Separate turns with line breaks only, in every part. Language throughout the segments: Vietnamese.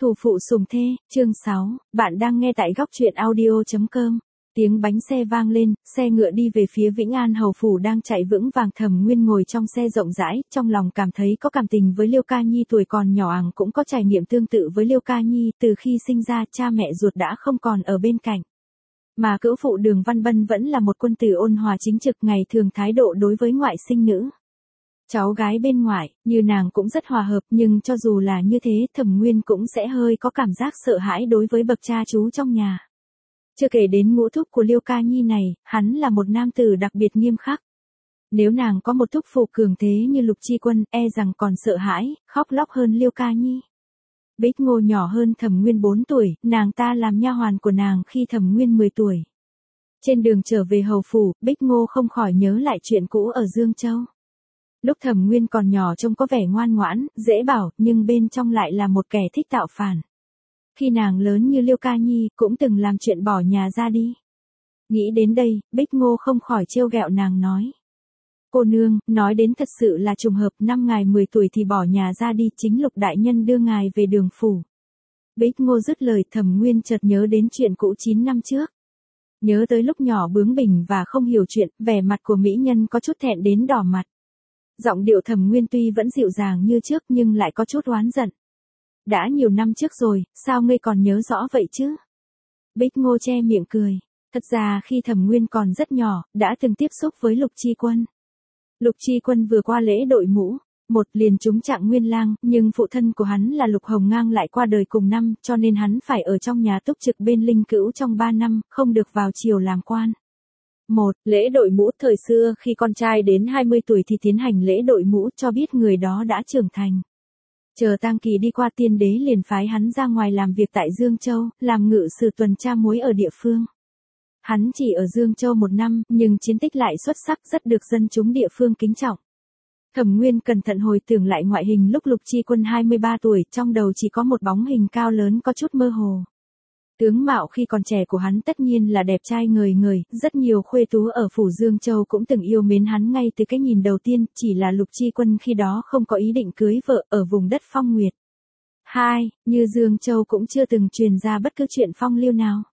Thủ phụ sùng thê, chương 6, bạn đang nghe tại góc truyện audio.com. Tiếng bánh xe vang lên, xe ngựa đi về phía Vĩnh An hầu phủ đang chạy vững vàng. Thẩm Nguyên ngồi trong xe rộng rãi, trong lòng cảm thấy có cảm tình với Liêu Ca Nhi. Tuổi còn nhỏ cũng có trải nghiệm tương tự với Liêu Ca Nhi, từ khi sinh ra cha mẹ ruột đã không còn ở bên cạnh. Mà cữu phụ Đường Văn Bân vẫn là một quân tử ôn hòa chính trực, ngày thường thái độ đối với ngoại sinh nữ, cháu gái bên ngoài, như nàng cũng rất hòa hợp, nhưng cho dù là như thế, Thẩm Nguyên cũng sẽ hơi có cảm giác sợ hãi đối với bậc cha chú trong nhà. Chưa kể đến ngũ thúc của Liêu Ca Nhi này, hắn là một nam tử đặc biệt nghiêm khắc. Nếu nàng có một thúc phụ cường thế như Lục Chi Quân, e rằng còn sợ hãi, khóc lóc hơn Liêu Ca Nhi. Bích Ngô nhỏ hơn Thẩm Nguyên 4 tuổi, nàng ta làm nha hoàn của nàng khi Thẩm Nguyên 10 tuổi. Trên đường trở về hầu phủ, Bích Ngô không khỏi nhớ lại chuyện cũ ở Dương Châu. Lúc Thẩm Nguyên còn nhỏ trông có vẻ ngoan ngoãn, dễ bảo, nhưng bên trong lại là một kẻ thích tạo phản. Khi nàng lớn như Liêu Ca Nhi, cũng từng làm chuyện bỏ nhà ra đi. Nghĩ đến đây, Bích Ngô không khỏi trêu ghẹo nàng nói. Cô nương, nói đến thật sự là trùng hợp, năm ngài 10 tuổi thì bỏ nhà ra đi, chính Lục đại nhân đưa ngài về Đường phủ. Bích Ngô dứt lời, Thẩm Nguyên chợt nhớ đến chuyện cũ 9 năm trước. Nhớ tới lúc nhỏ bướng bỉnh và không hiểu chuyện, vẻ mặt của mỹ nhân có chút thẹn đến đỏ mặt. Giọng điệu Thẩm Nguyên tuy vẫn dịu dàng như trước nhưng lại có chút oán giận. Đã nhiều năm trước rồi, sao ngươi còn nhớ rõ vậy chứ? Bích Ngô che miệng cười. Thật ra khi Thẩm Nguyên còn rất nhỏ, đã từng tiếp xúc với Lục Chi Quân. Lục Chi Quân vừa qua lễ đội mũ, một liền trúng Trạng Nguyên Lang, nhưng phụ thân của hắn là Lục Hồng Ngang lại qua đời cùng năm, cho nên hắn phải ở trong nhà túc trực bên Linh Cữu trong 3 năm, không được vào triều làm quan. Lễ đội mũ. Thời xưa khi con trai đến 20 tuổi thì tiến hành lễ đội mũ, cho biết người đó đã trưởng thành. Chờ tang kỳ đi qua, tiên đế liền phái hắn ra ngoài làm việc tại Dương Châu, làm ngự sử tuần tra muối ở địa phương. Hắn chỉ ở Dương Châu 1 năm, nhưng chiến tích lại xuất sắc, rất được dân chúng địa phương kính trọng. Thẩm Nguyên cẩn thận hồi tưởng lại ngoại hình lúc Lục Chi Quân 23 tuổi, trong đầu chỉ có một bóng hình cao lớn có chút mơ hồ. Tướng mạo khi còn trẻ của hắn tất nhiên là đẹp trai ngời ngời, rất nhiều khuê tú ở phủ Dương Châu cũng từng yêu mến hắn ngay từ cái nhìn đầu tiên, chỉ là Lục Chi Quân khi đó không có ý định cưới vợ ở vùng đất Phong Nguyệt. Như Dương Châu cũng chưa từng truyền ra bất cứ chuyện phong lưu nào.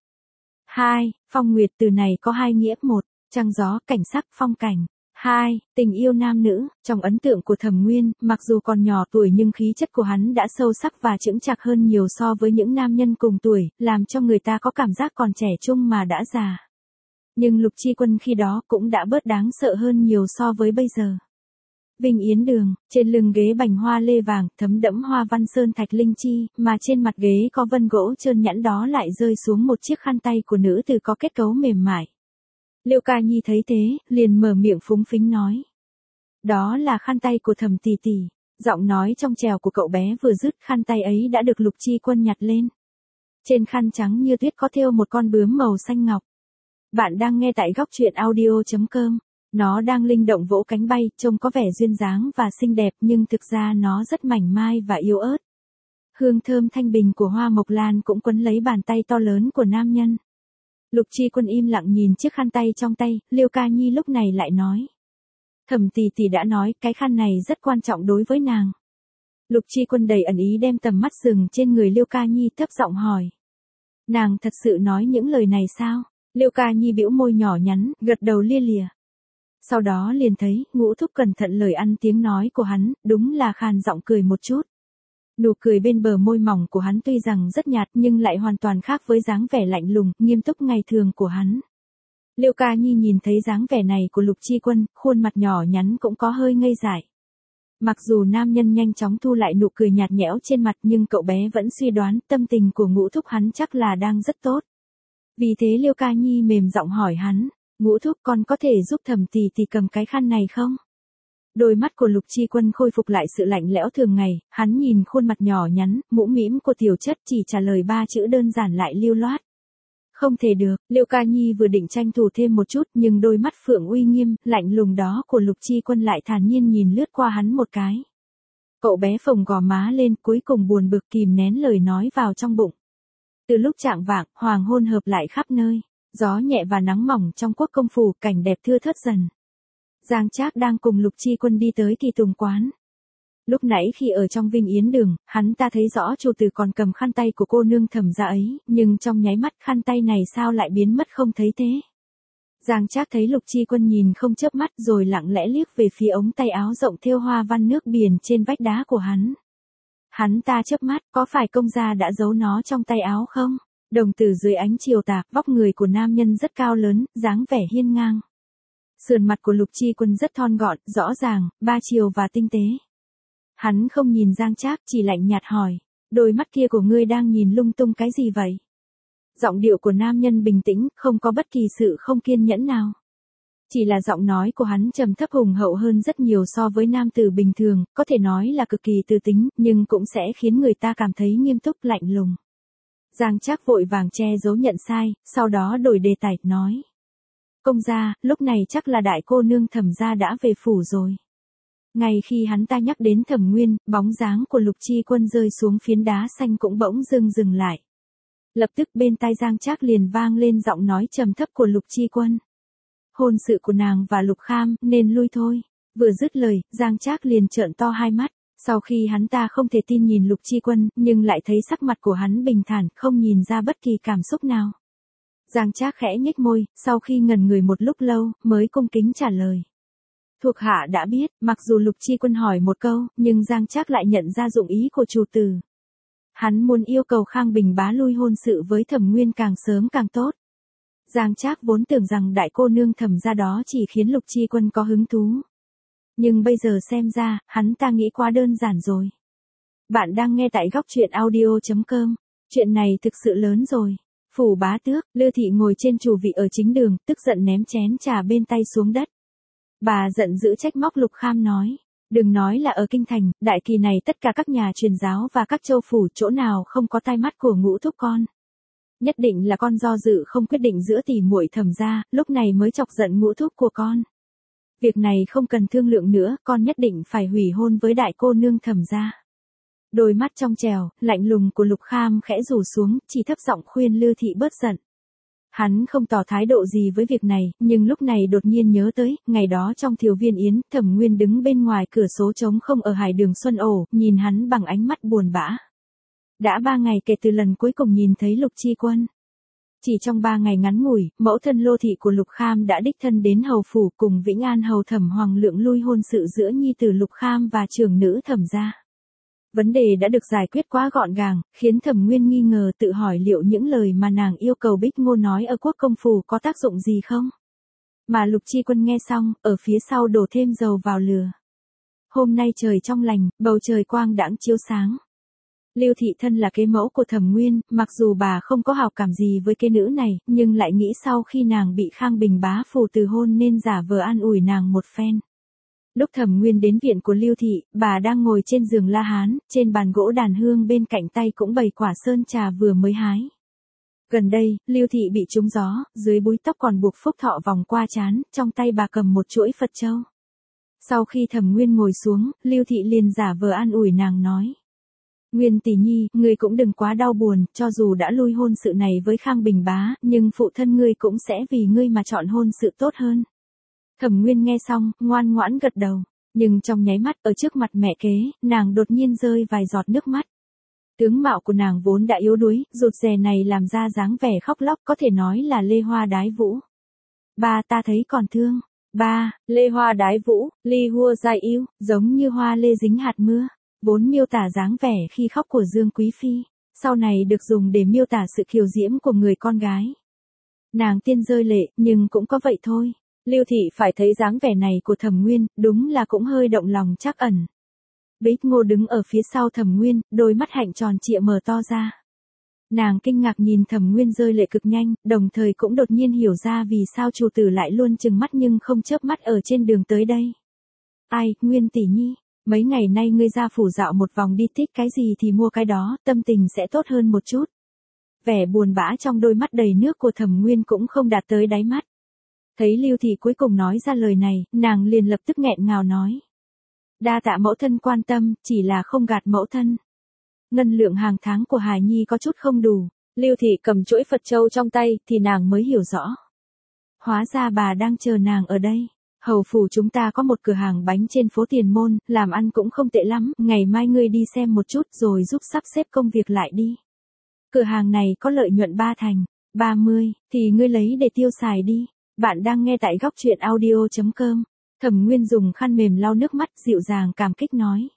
Phong Nguyệt từ này có 2 nghĩa: 1, trăng gió, cảnh sắc, phong cảnh. 2, tình yêu nam nữ. Trong ấn tượng của Thẩm Nguyên, mặc dù còn nhỏ tuổi nhưng khí chất của hắn đã sâu sắc và chững chạc hơn nhiều so với những nam nhân cùng tuổi, làm cho người ta có cảm giác còn trẻ trung mà đã già. Nhưng Lục Chi Quân khi đó cũng đã bớt đáng sợ hơn nhiều so với bây giờ. Vinh Yến Đường, trên lưng ghế bành hoa lê vàng, thấm đẫm hoa văn sơn thạch linh chi, mà trên mặt ghế có vân gỗ trơn nhẵn, đó lại rơi xuống một chiếc khăn tay của nữ tử có kết cấu mềm mại. Liêu Ca Nhi thấy thế, liền mở miệng phúng phính nói. Đó là khăn tay của Thẩm tỷ tỷ. Giọng nói trong trẻo của cậu bé vừa dứt, khăn tay ấy đã được Lục Chi Quân nhặt lên. Trên khăn trắng như tuyết có thêu một con bướm màu xanh ngọc. Bạn đang nghe tại góc truyện audio.com. Nó đang linh động vỗ cánh bay, trông có vẻ duyên dáng và xinh đẹp nhưng thực ra nó rất mảnh mai và yếu ớt. Hương thơm thanh bình của hoa mộc lan cũng quấn lấy bàn tay to lớn của nam nhân. Lục Chi Quân im lặng nhìn chiếc khăn tay trong tay, Liêu Ca Nhi lúc này lại nói. Thẩm tỷ tỷ đã nói, cái khăn này rất quan trọng đối với nàng. Lục Chi Quân đầy ẩn ý đem tầm mắt dừng trên người Liêu Ca Nhi, thấp giọng hỏi. Nàng thật sự nói những lời này sao? Liêu Ca Nhi bĩu môi nhỏ nhắn, gật đầu lia lịa. Sau đó liền thấy, Ngũ thúc cẩn thận lời ăn tiếng nói của hắn, đúng là khàn giọng cười một chút. Nụ cười bên bờ môi mỏng của hắn tuy rằng rất nhạt nhưng lại hoàn toàn khác với dáng vẻ lạnh lùng, nghiêm túc ngày thường của hắn. Liêu Ca Nhi nhìn thấy dáng vẻ này của Lục Chi Quân, khuôn mặt nhỏ nhắn cũng có hơi ngây dại. Mặc dù nam nhân nhanh chóng thu lại nụ cười nhạt nhẽo trên mặt nhưng cậu bé vẫn suy đoán tâm tình của Ngũ thúc hắn chắc là đang rất tốt. Vì thế Liêu Ca Nhi mềm giọng hỏi hắn, Ngũ thúc con có thể giúp Thẩm tỷ tỷ cầm cái khăn này không? Đôi mắt của Lục Chi Quân khôi phục lại sự lạnh lẽo thường ngày, hắn nhìn khuôn mặt nhỏ nhắn, mũm mĩm của tiểu chất, chỉ trả lời 3 chữ đơn giản lại lưu loát. Không thể được. Liêu Ca Nhi vừa định tranh thủ thêm một chút nhưng đôi mắt phượng uy nghiêm, lạnh lùng đó của Lục Chi Quân lại thản nhiên nhìn lướt qua hắn một cái. Cậu bé phồng gò má lên, cuối cùng buồn bực kìm nén lời nói vào trong bụng. Từ lúc chạng vạng, hoàng hôn hợp lại khắp nơi, gió nhẹ và nắng mỏng trong quốc công phủ, cảnh đẹp thưa thớt dần. Giang Trác đang cùng Lục Chi Quân đi tới Kỳ Tùng quán. Lúc nãy khi ở trong Vinh Yến Đường, hắn ta thấy rõ chủ tử còn cầm khăn tay của cô nương Thẩm gia ấy, nhưng trong nháy mắt khăn tay này sao lại biến mất không thấy thế. Giang Trác thấy Lục Chi Quân nhìn không chớp mắt rồi lặng lẽ liếc về phía ống tay áo rộng thêu hoa văn nước biển trên vách đá của hắn. Hắn ta chớp mắt, có phải công gia đã giấu nó trong tay áo không? Đồng tử dưới ánh chiều tà, vóc người của nam nhân rất cao lớn, dáng vẻ hiên ngang. Sườn mặt của Lục Chi Quân rất thon gọn, rõ ràng, ba chiều và tinh tế. Hắn không nhìn Giang Trác, chỉ lạnh nhạt hỏi, đôi mắt kia của ngươi đang nhìn lung tung cái gì vậy? Giọng điệu của nam nhân bình tĩnh, không có bất kỳ sự không kiên nhẫn nào. Chỉ là giọng nói của hắn trầm thấp hùng hậu hơn rất nhiều so với nam tử bình thường, có thể nói là cực kỳ tư tính, nhưng cũng sẽ khiến người ta cảm thấy nghiêm túc lạnh lùng. Giang Trác vội vàng che giấu nhận sai, sau đó đổi đề tài, nói. Công gia, lúc này chắc là đại cô nương Thẩm gia đã về phủ rồi. Ngay khi hắn ta nhắc đến Thẩm Nguyên, bóng dáng của Lục Chi Quân rơi xuống phiến đá xanh cũng bỗng dừng lại. Lập tức bên tai Giang Trác liền vang lên giọng nói trầm thấp của Lục Chi Quân. Hôn sự của nàng và Lục Kham, nên lui thôi. Vừa dứt lời, Giang Trác liền trợn to hai mắt. Sau khi hắn ta không thể tin nhìn Lục Chi Quân, nhưng lại thấy sắc mặt của hắn bình thản, không nhìn ra bất kỳ cảm xúc nào. Giang Trác khẽ nhếch môi, sau khi ngẩn người một lúc lâu, mới cung kính trả lời. Thuộc hạ đã biết, mặc dù Lục Chi Quân hỏi một câu, nhưng Giang Trác lại nhận ra dụng ý của chủ tử. Hắn muốn yêu cầu Khang Bình bá lui hôn sự với Thẩm Nguyên càng sớm càng tốt. Giang Trác vốn tưởng rằng đại cô nương Thẩm gia đó chỉ khiến Lục Chi Quân có hứng thú. Nhưng bây giờ xem ra, hắn ta nghĩ quá đơn giản rồi. Bạn đang nghe tại góc truyện audio.com. Chuyện này thực sự lớn rồi. Phủ bá tước, Lư Thị ngồi trên chủ vị ở chính đường, tức giận ném chén trà bên tay xuống đất. Bà giận dữ trách móc Lục Kham nói. Đừng nói là ở Kinh Thành, đại kỳ này tất cả các nhà truyền giáo và các châu phủ chỗ nào không có tai mắt của Ngũ thúc con. Nhất định là con do dự không quyết định giữa tỷ muội Thẩm gia, lúc này mới chọc giận Ngũ thúc của con. Việc này không cần thương lượng nữa, con nhất định phải hủy hôn với đại cô nương Thẩm gia. Đôi mắt trong trèo, lạnh lùng của Lục Kham khẽ rủ xuống, chỉ thấp giọng khuyên Lư Thị bớt giận. Hắn không tỏ thái độ gì với việc này, nhưng lúc này đột nhiên nhớ tới, ngày đó trong Thiều Viên Yến, Thẩm Nguyên đứng bên ngoài cửa sổ trống không ở Hải Đường Xuân Ổ, nhìn hắn bằng ánh mắt buồn bã. Đã 3 ngày kể từ lần cuối cùng nhìn thấy Lục Chi Quân. Chỉ trong 3 ngày ngắn ngủi, mẫu thân Lô Thị của Lục Kham đã đích thân đến hầu phủ cùng Vĩnh An hầu Thẩm Hoàng Lượng lui hôn sự giữa nhi tử Lục Kham và trưởng nữ Thẩm gia. Vấn đề đã được giải quyết quá gọn gàng, khiến Thẩm Nguyên nghi ngờ tự hỏi liệu những lời mà nàng yêu cầu Bích Ngô nói ở Quốc Công phủ có tác dụng gì không? Mà Lục Chi Quân nghe xong, ở phía sau đổ thêm dầu vào lửa. Hôm nay trời trong lành, bầu trời quang đãng chiếu sáng. Lưu Thị thân là kế mẫu của Thẩm Nguyên, mặc dù bà không có hảo cảm gì với kế nữ này, nhưng lại nghĩ sau khi nàng bị Khang Bình bá phủ từ hôn nên giả vờ an ủi nàng một phen. Lúc Thẩm Nguyên đến viện của Lưu Thị, bà đang ngồi trên giường la hán, trên bàn gỗ đàn hương bên cạnh tay cũng bày quả sơn trà vừa mới hái. Gần đây, Lưu Thị bị trúng gió, dưới búi tóc còn buộc phúc thọ vòng qua trán, trong tay bà cầm một chuỗi Phật châu. Sau khi Thẩm Nguyên ngồi xuống, Lưu Thị liền giả vờ an ủi nàng nói. Nguyên tỷ nhi, ngươi cũng đừng quá đau buồn, cho dù đã lui hôn sự này với Khang Bình bá, nhưng phụ thân ngươi cũng sẽ vì ngươi mà chọn hôn sự tốt hơn. Thẩm Nguyên nghe xong, ngoan ngoãn gật đầu, nhưng trong nháy mắt ở trước mặt mẹ kế, nàng đột nhiên rơi vài giọt nước mắt. Tướng mạo của nàng vốn đã yếu đuối, rụt rè này làm ra dáng vẻ khóc lóc có thể nói là lê hoa đái vũ. Ba ta thấy còn thương. Ba, lê hoa đái vũ, ly hua giai yêu, giống như hoa lê dính hạt mưa. Vốn miêu tả dáng vẻ khi khóc của Dương Quý Phi, sau này được dùng để miêu tả sự kiều diễm của người con gái. Nàng tiên rơi lệ, nhưng cũng có vậy thôi. Lưu Thị phải thấy dáng vẻ này của Thẩm Nguyên, đúng là cũng hơi động lòng trắc ẩn. Bích Ngô đứng ở phía sau Thẩm Nguyên, đôi mắt hạnh tròn trịa mở to ra. Nàng kinh ngạc nhìn Thẩm Nguyên rơi lệ cực nhanh, đồng thời cũng đột nhiên hiểu ra vì sao chủ tử lại luôn trừng mắt nhưng không chớp mắt ở trên đường tới đây. Ai, Nguyên tỷ nhi, mấy ngày nay ngươi ra phủ dạo một vòng đi, thích cái gì thì mua cái đó, tâm tình sẽ tốt hơn một chút. Vẻ buồn bã trong đôi mắt đầy nước của Thẩm Nguyên cũng không đạt tới đáy mắt. Thấy Lưu Thị cuối cùng nói ra lời này, nàng liền lập tức nghẹn ngào nói. Đa tạ mẫu thân quan tâm, chỉ là không gạt mẫu thân. Ngân lượng hàng tháng của Hải Nhi có chút không đủ. Lưu Thị cầm chuỗi Phật châu trong tay, thì nàng mới hiểu rõ. Hóa ra bà đang chờ nàng ở đây. Hầu phủ chúng ta có một cửa hàng bánh trên phố Tiền Môn, làm ăn cũng không tệ lắm, ngày mai ngươi đi xem một chút rồi giúp sắp xếp công việc lại đi. Cửa hàng này có lợi nhuận 30, thì ngươi lấy để tiêu xài đi. Bạn đang nghe tại góc truyện audio.com. Thẩm Nguyên dùng khăn mềm lau nước mắt, dịu dàng cảm kích nói.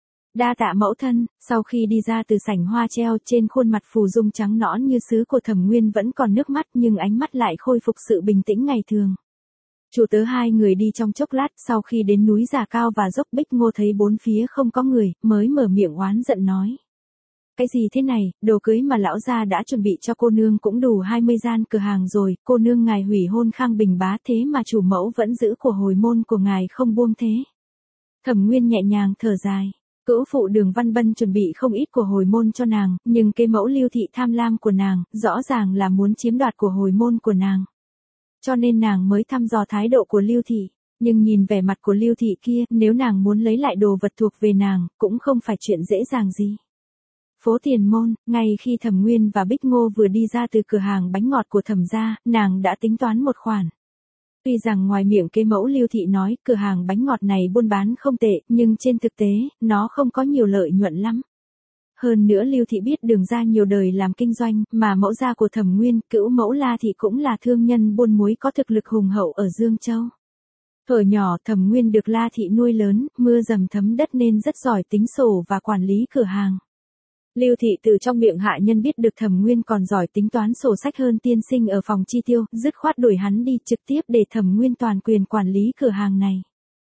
Đa tạ mẫu thân. Sau khi đi ra từ sảnh hoa treo, trên khuôn mặt phù dung trắng nõn như sứ của Thẩm Nguyên vẫn còn nước mắt, nhưng ánh mắt lại khôi phục sự bình tĩnh ngày thường. Chủ tớ hai người đi trong chốc lát, sau khi đến núi Già Cao và dốc Bích Ngô thấy bốn phía không có người, mới mở miệng oán giận nói. Cái gì thế này, đồ cưới mà lão gia đã chuẩn bị cho cô nương cũng đủ 20 gian cửa hàng rồi, cô nương ngài hủy hôn Khang Bình Bá thế mà chủ mẫu vẫn giữ của hồi môn của ngài không buông thế. Thẩm Nguyên nhẹ nhàng thở dài. Cữu phụ Đường Văn Bân chuẩn bị không ít của hồi môn cho nàng, nhưng cái mẫu Lưu Thị tham lam của nàng, rõ ràng là muốn chiếm đoạt của hồi môn của nàng. Cho nên nàng mới thăm dò thái độ của Lưu Thị, nhưng nhìn vẻ mặt của Lưu Thị kia, nếu nàng muốn lấy lại đồ vật thuộc về nàng, cũng không phải chuyện dễ dàng gì. Phố Tiền Môn, ngay khi Thẩm Nguyên và Bích Ngô vừa đi ra từ cửa hàng bánh ngọt của Thẩm gia, nàng đã tính toán một khoản. Tuy rằng ngoài miệng kế mẫu Lưu Thị nói, cửa hàng bánh ngọt này buôn bán không tệ, nhưng trên thực tế, nó không có nhiều lợi nhuận lắm. Hơn nữa Lưu Thị biết Đường gia nhiều đời làm kinh doanh, mà mẫu gia của Thẩm Nguyên, cữu mẫu La Thị cũng là thương nhân buôn muối có thực lực hùng hậu ở Dương Châu. Thuở nhỏ Thẩm Nguyên được La Thị nuôi lớn, mưa dầm thấm đất nên rất giỏi tính sổ và quản lý cửa hàng. Lưu Thị từ trong miệng hạ nhân biết được Thẩm Nguyên còn giỏi tính toán sổ sách hơn tiên sinh ở phòng chi tiêu, dứt khoát đuổi hắn đi trực tiếp để Thẩm Nguyên toàn quyền quản lý cửa hàng này.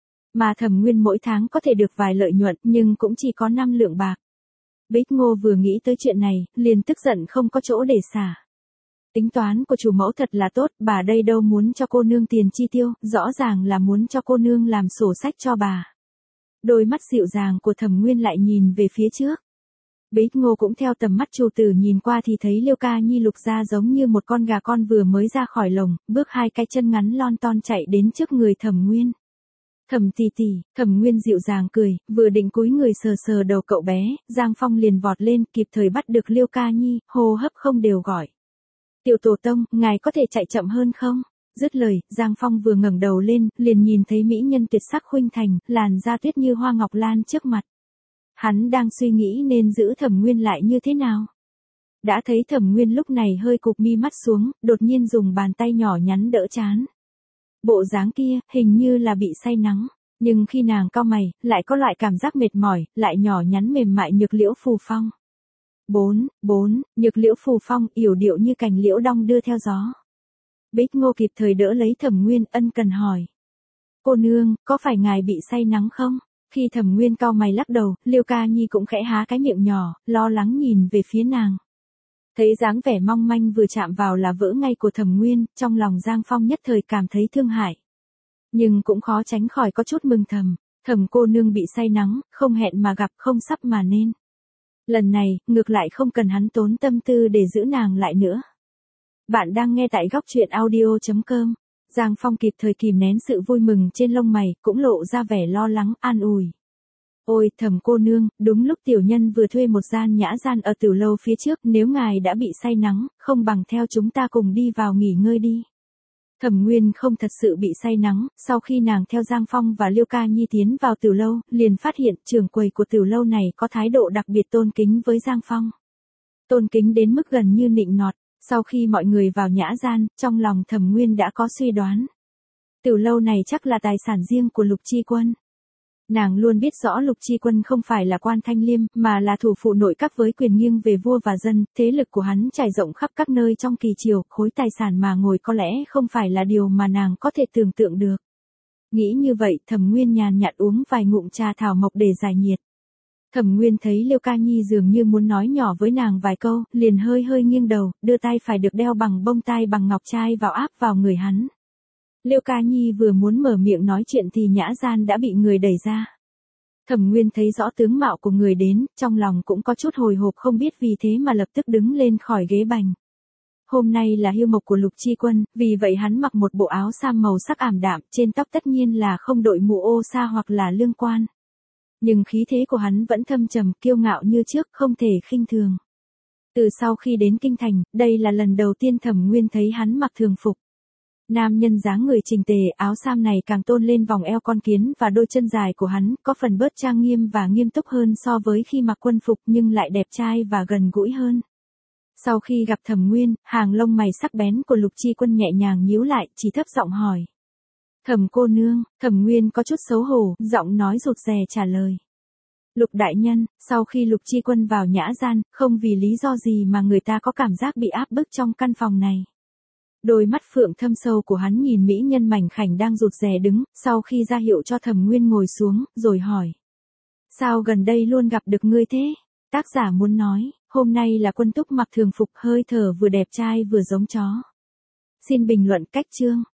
Mà Thẩm Nguyên mỗi tháng có thể được vài lợi nhuận nhưng cũng chỉ có 5 lượng bạc. Bích Ngô vừa nghĩ tới chuyện này, liền tức giận không có chỗ để xả. Tính toán của chủ mẫu thật là tốt, bà đây đâu muốn cho cô nương tiền chi tiêu, rõ ràng là muốn cho cô nương làm sổ sách cho bà. Đôi mắt dịu dàng của Thẩm Nguyên lại nhìn về phía trước. Bích Ngô cũng theo tầm mắt chủ tử nhìn qua thì thấy Liêu Ca Nhi lục ra giống như một con gà con vừa mới ra khỏi lồng, bước hai cái chân ngắn lon ton chạy đến trước người Thẩm Nguyên. Thẩm tỷ tỷ, Thẩm Nguyên dịu dàng cười, vừa định cúi người sờ sờ đầu cậu bé, Giang Phong liền vọt lên, kịp thời bắt được Liêu Ca Nhi, hô hấp không đều gọi. Tiểu tổ tông, ngài có thể chạy chậm hơn không? Dứt lời, Giang Phong vừa ngẩng đầu lên, liền nhìn thấy mỹ nhân tuyệt sắc khuynh thành, làn da tuyết như hoa ngọc lan trước mặt. Hắn đang suy nghĩ nên giữ Thẩm Nguyên lại như thế nào. Đã thấy Thẩm Nguyên lúc này hơi cụp mi mắt xuống, đột nhiên dùng bàn tay nhỏ nhắn đỡ trán. Bộ dáng kia, hình như là bị say nắng, nhưng khi nàng cau mày, lại có loại cảm giác mệt mỏi, lại nhỏ nhắn mềm mại Nhược Liễu Phù Phong. 4, Nhược Liễu Phù Phong, yểu điệu như cành liễu đong đưa theo gió. Bích Ngô kịp thời đỡ lấy Thẩm Nguyên, ân cần hỏi. Cô nương, có phải ngài bị say nắng không? Khi Thẩm Nguyên cau mày lắc đầu, Liêu Ca Nhi cũng khẽ há cái miệng nhỏ, lo lắng nhìn về phía nàng. Thấy dáng vẻ mong manh vừa chạm vào là vỡ ngay của Thẩm Nguyên, trong lòng Giang Phong nhất thời cảm thấy thương hại. Nhưng cũng khó tránh khỏi có chút mừng thầm, Thẩm cô nương bị say nắng, không hẹn mà gặp không sắp mà nên. Lần này, ngược lại không cần hắn tốn tâm tư để giữ nàng lại nữa. Bạn đang nghe tại góc truyện audio.com. Giang Phong kịp thời kìm nén sự vui mừng trên lông mày, cũng lộ ra vẻ lo lắng, an ủi. Ôi, Thẩm cô nương, đúng lúc tiểu nhân vừa thuê một gian nhã gian ở tiểu lâu phía trước, nếu ngài đã bị say nắng, không bằng theo chúng ta cùng đi vào nghỉ ngơi đi. Thẩm Nguyên không thật sự bị say nắng, sau khi nàng theo Giang Phong và Liêu Ca Nhi tiến vào tiểu lâu, liền phát hiện trưởng quầy của tiểu lâu này có thái độ đặc biệt tôn kính với Giang Phong. Tôn kính đến mức gần như nịnh nọt. Sau khi mọi người vào nhã gian, trong lòng Thẩm Nguyên đã có suy đoán. Tiểu lâu này chắc là tài sản riêng của Lục Chi Quân. Nàng luôn biết rõ Lục Chi Quân không phải là quan thanh liêm, mà là thủ phụ nội các với quyền nghiêng về vua và dân, thế lực của hắn trải rộng khắp các nơi trong kỳ triều, khối tài sản mà ngồi có lẽ không phải là điều mà nàng có thể tưởng tượng được. Nghĩ như vậy, Thẩm Nguyên nhàn nhạt uống vài ngụm trà thảo mộc để giải nhiệt. Thẩm Nguyên thấy Liêu Ca Nhi dường như muốn nói nhỏ với nàng vài câu, liền hơi hơi nghiêng đầu, đưa tay phải được đeo bằng bông tai bằng ngọc trai vào áp vào người hắn. Liêu Ca Nhi vừa muốn mở miệng nói chuyện thì nhã gian đã bị người đẩy ra. Thẩm Nguyên thấy rõ tướng mạo của người đến, trong lòng cũng có chút hồi hộp không biết vì thế mà lập tức đứng lên khỏi ghế bành. Hôm nay là hiêu mộc của Lục Chi Quân, vì vậy hắn mặc một bộ áo sam màu sắc ảm đạm, trên tóc tất nhiên là không đội mũ ô sa hoặc là lương quan. Nhưng khí thế của hắn vẫn thâm trầm, kiêu ngạo như trước, không thể khinh thường. Từ sau khi đến kinh thành, đây là lần đầu tiên Thẩm Nguyên thấy hắn mặc thường phục. Nam nhân dáng người chỉnh tề, áo sam này càng tôn lên vòng eo con kiến và đôi chân dài của hắn, có phần bớt trang nghiêm và nghiêm túc hơn so với khi mặc quân phục nhưng lại đẹp trai và gần gũi hơn. Sau khi gặp Thẩm Nguyên, hàng lông mày sắc bén của Lục Chi Quân nhẹ nhàng nhíu lại, chỉ thấp giọng hỏi. Thẩm cô nương, Thẩm Nguyên có chút xấu hổ, giọng nói rụt rè trả lời. Lục đại nhân, sau khi Lục Chi Quân vào nhã gian, không vì lý do gì mà người ta có cảm giác bị áp bức trong căn phòng này. Đôi mắt phượng thâm sâu của hắn nhìn mỹ nhân mảnh khảnh đang rụt rè đứng, sau khi ra hiệu cho Thẩm Nguyên ngồi xuống, rồi hỏi. Sao gần đây luôn gặp được ngươi thế? Tác giả muốn nói, hôm nay là Quân Túc mặc thường phục hơi thở vừa đẹp trai vừa giống chó. Xin bình luận cách chương.